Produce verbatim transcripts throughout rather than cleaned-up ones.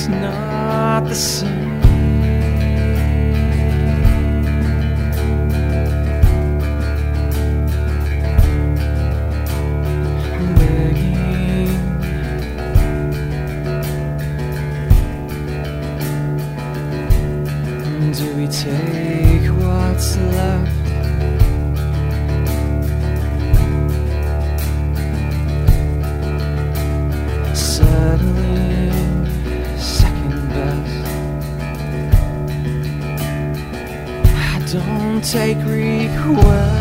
it's not the same. Do we take what's left? Settling second best. I don't take requests.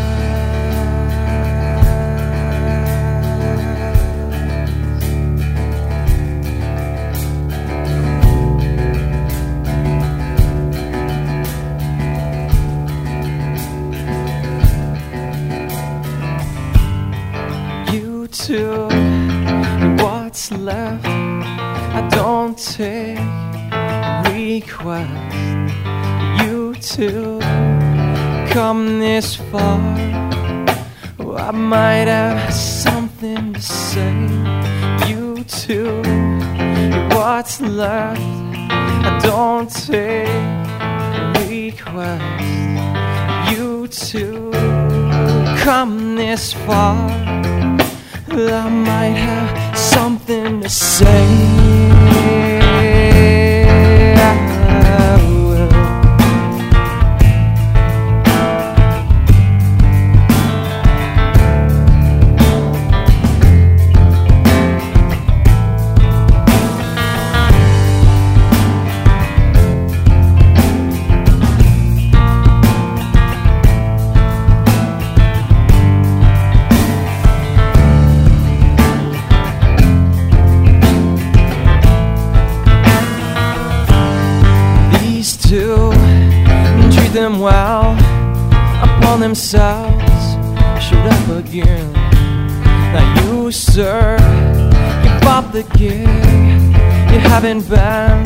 To what's left, I don't take requests. You two come this far, oh, I might have something to say. You two, what's left, I don't take requests. You two come this far, I might have something to say. To treat them well upon themselves, showed up again. Now you, sir, give up the gig. You haven't been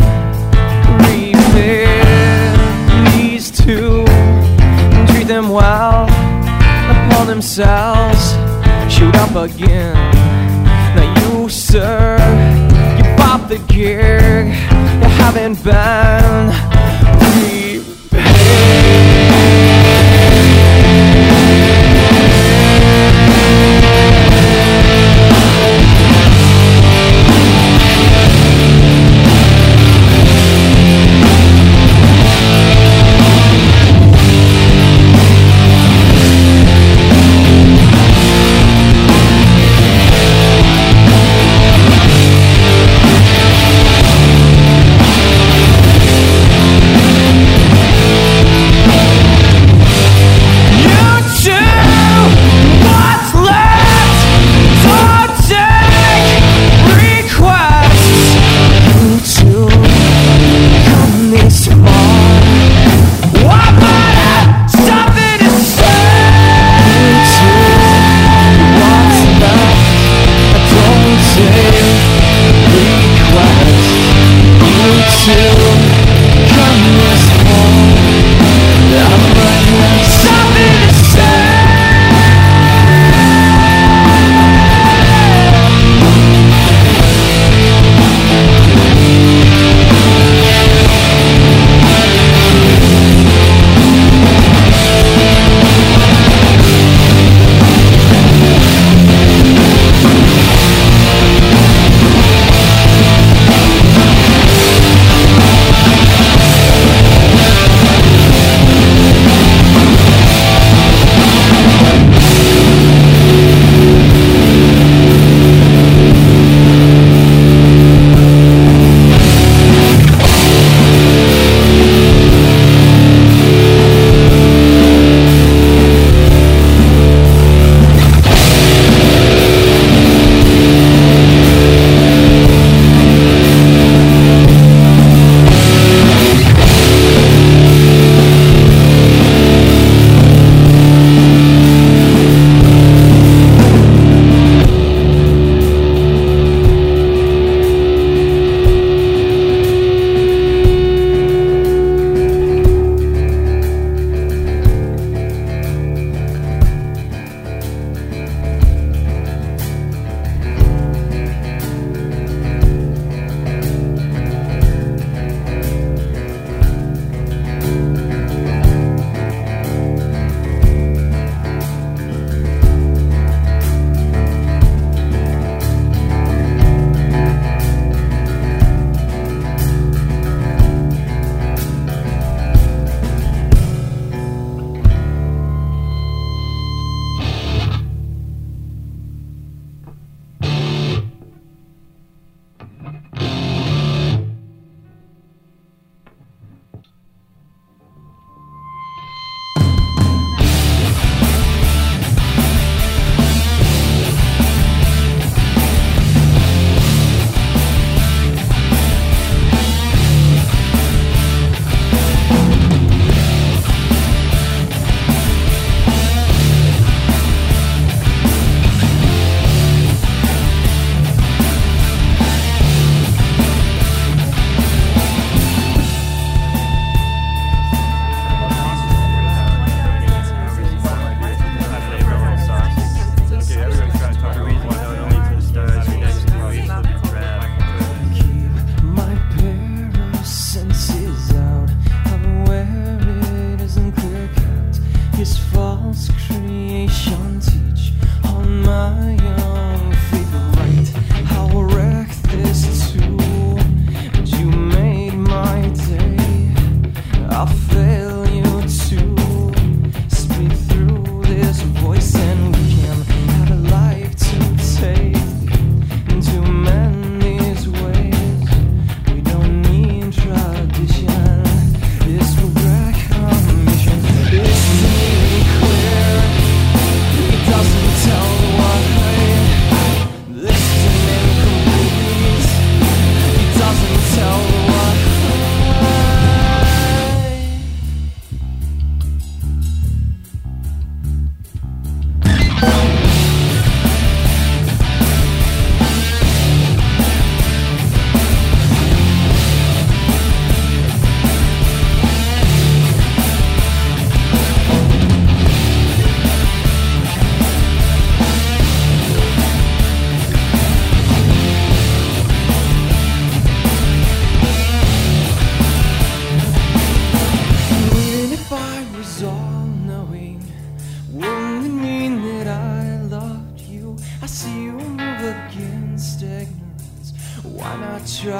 repaired. These two treat them well upon themselves, showed up again. Now you, sir, give up the gig. You haven't been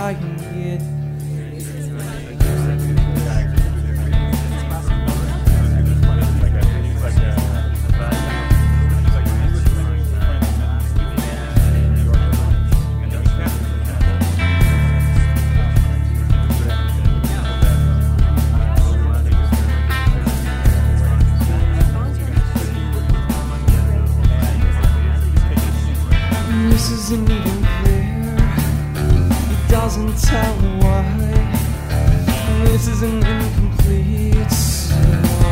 I can get. This isn't even clear. It doesn't tell why. This isn't incomplete. So